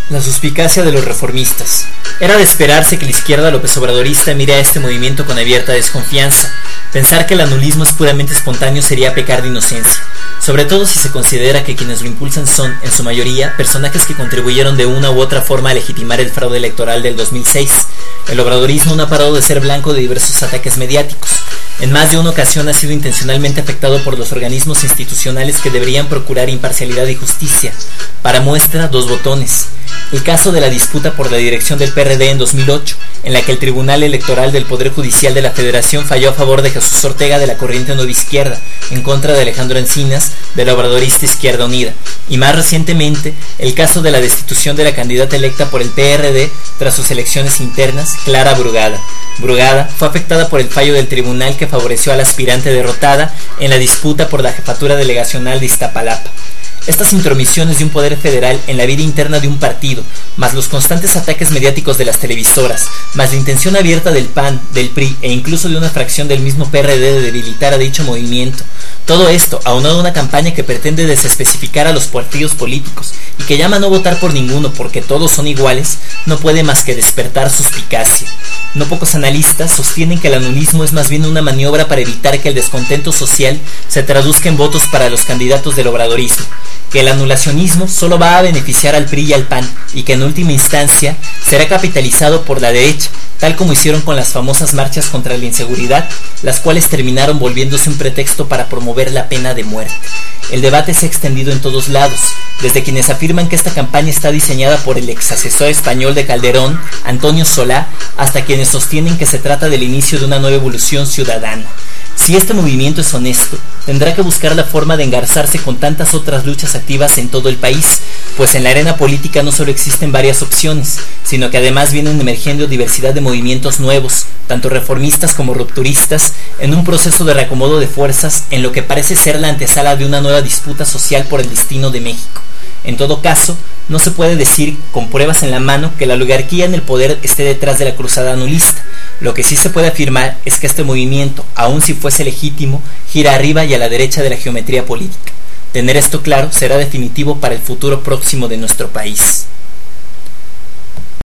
La suspicacia de los reformistas. Era de esperarse que la izquierda López Obradorista mire a este movimiento con abierta desconfianza. Pensar que el anulismo es puramente espontáneo sería pecar de inocencia, sobre todo si se considera que quienes lo impulsan son, en su mayoría, personajes que contribuyeron de una u otra forma a legitimar el fraude electoral del 2006. El obradorismo no ha parado de ser blanco de diversos ataques mediáticos. En más de una ocasión ha sido intencionalmente afectado por los organismos institucionales que deberían procurar imparcialidad y justicia. Para muestra, 2 botones. El caso de la disputa por la dirección del PRD en 2008, en la que el Tribunal Electoral del Poder Judicial de la Federación falló a favor de Jesús Ortega de la corriente nueva izquierda, en contra de Alejandro Encinas de la obradorista Izquierda Unida. Y más recientemente, el caso de la destitución de la candidata electa por el PRD tras sus elecciones internas, Clara Brugada. Brugada fue afectada por el fallo del tribunal que favoreció a la aspirante derrotada en la disputa por la jefatura delegacional de Iztapalapa. Estas intromisiones de un poder federal en la vida interna de un partido, más los constantes ataques mediáticos de las televisoras, más la intención abierta del PAN, del PRI e incluso de una fracción del mismo PRD de debilitar a dicho movimiento. Todo esto, aunado a una campaña que pretende desespecificar a los partidos políticos y que llama a no votar por ninguno porque todos son iguales, no puede más que despertar suspicacia. No pocos analistas sostienen que el anulismo es más bien una maniobra para evitar que el descontento social se traduzca en votos para los candidatos del obradorismo, que el anulacionismo solo va a beneficiar al PRI y al PAN y que en última instancia será capitalizado por la derecha, tal como hicieron con las famosas marchas contra la inseguridad, las cuales terminaron volviéndose un pretexto para promover la pena de muerte. El debate se ha extendido en todos lados, desde quienes afirman que esta campaña está diseñada por el ex asesor español de Calderón, Antonio Solá, hasta quienes sostienen que se trata del inicio de una nueva evolución ciudadana. Si este movimiento es honesto, tendrá que buscar la forma de engarzarse con tantas otras luchas activas en todo el país, pues en la arena política no solo existen varias opciones, sino que además vienen emergiendo diversidad de movimientos nuevos, tanto reformistas como rupturistas, en un proceso de reacomodo de fuerzas en lo que parece ser la antesala de una nueva disputa social por el destino de México. En todo caso, no se puede decir con pruebas en la mano que la oligarquía en el poder esté detrás de la cruzada anulista. Lo que sí se puede afirmar es que este movimiento, aun si fuese legítimo, gira arriba y a la derecha de la geometría política. Tener esto claro será definitivo para el futuro próximo de nuestro país.